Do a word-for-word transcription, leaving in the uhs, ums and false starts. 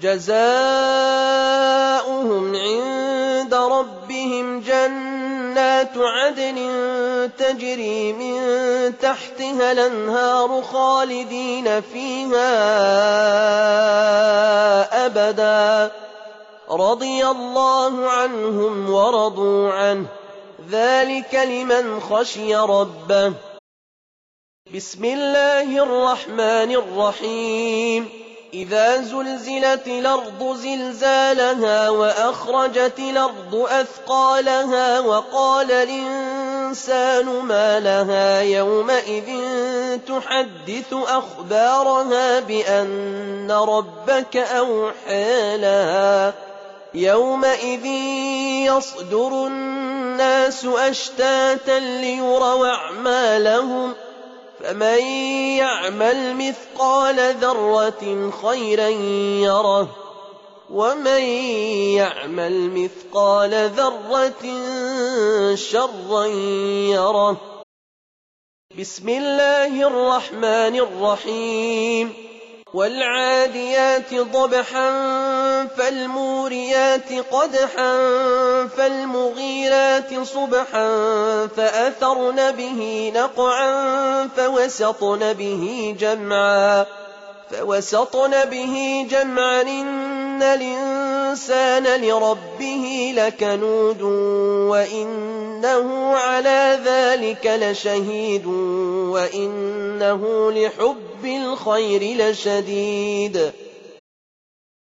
جزاؤهم عند ربهم جنات عدن تجري من تحتها الأنهار خالدين فيها أبدا رضي الله عنهم ورضوا عنه ذلك لمن خشي ربه. بسم الله الرحمن الرحيم إذا زلزلت الأرض زلزالها وأخرجت الأرض أثقالها وقال الإنسان ما لها يومئذ تحدث أخبارها بأن ربك أوحى لها يومئذ يصدر الناس أشتاتا ليروا أعمالهم فمن يعمل مثقال ذرة خيرا يره ومن يعمل مثقال ذرة شرا يره. بسم الله الرحمن الرحيم والعاديات ضبحا فالموريات قدحا فالمغيرات صبحا فأثرن به نقعا فوسطن به جمعا فوسطن به جمعا إن الإنسان لربه لكنود وإنه على ذلك لشهيد وإنه لحب الخير لشديد.